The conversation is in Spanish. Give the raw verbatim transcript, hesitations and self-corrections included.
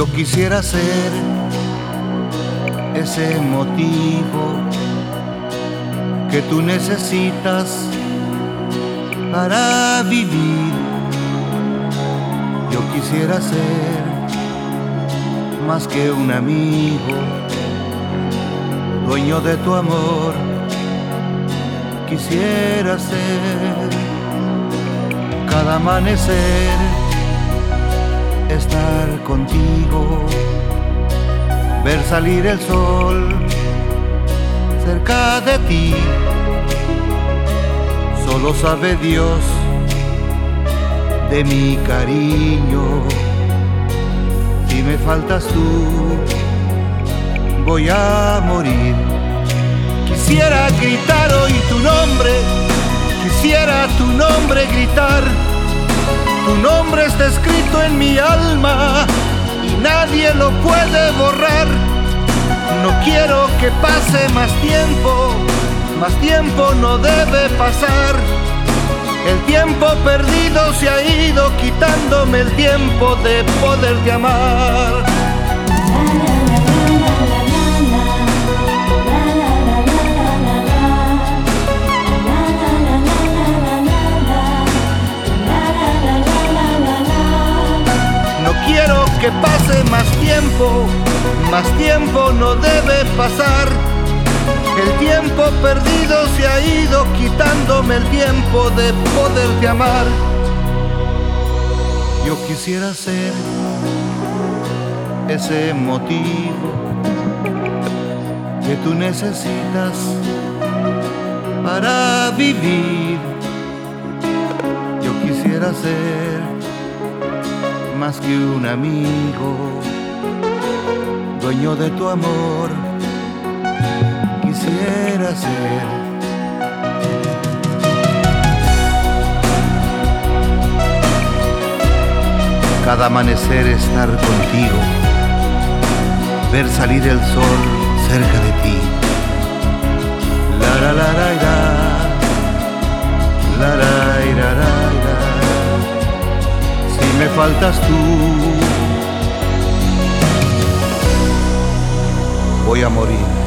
Yo quisiera ser ese motivo que tú necesitas para vivir. Yo quisiera ser más que un amigo, dueño de tu amor. Quisiera ser cada amanecer, estar contigo, ver salir el sol cerca de ti. Solo sabe Dios de mi cariño. Si me faltas tú, voy a morir. Quisiera gritar hoy tu nombre, quisiera tu nombre gritar. Tu nombre está escrito en mi alma y nadie lo puede borrar. No quiero que pase más tiempo, más tiempo no debe pasar. El tiempo perdido se ha ido quitándome el tiempo de poderte amar. No quiero que pase más tiempo, más tiempo no debe pasar. El tiempo perdido se ha ido quitándome el tiempo de poderte amar. Yo quisiera ser ese motivo que tú necesitas para vivir. Yo quisiera ser más que un amigo, dueño de tu amor. Quisiera ser cada amanecer, estar contigo, ver salir el sol cerca de ti. La la la la la, la la la la la. Si me faltas tú, voy a morir.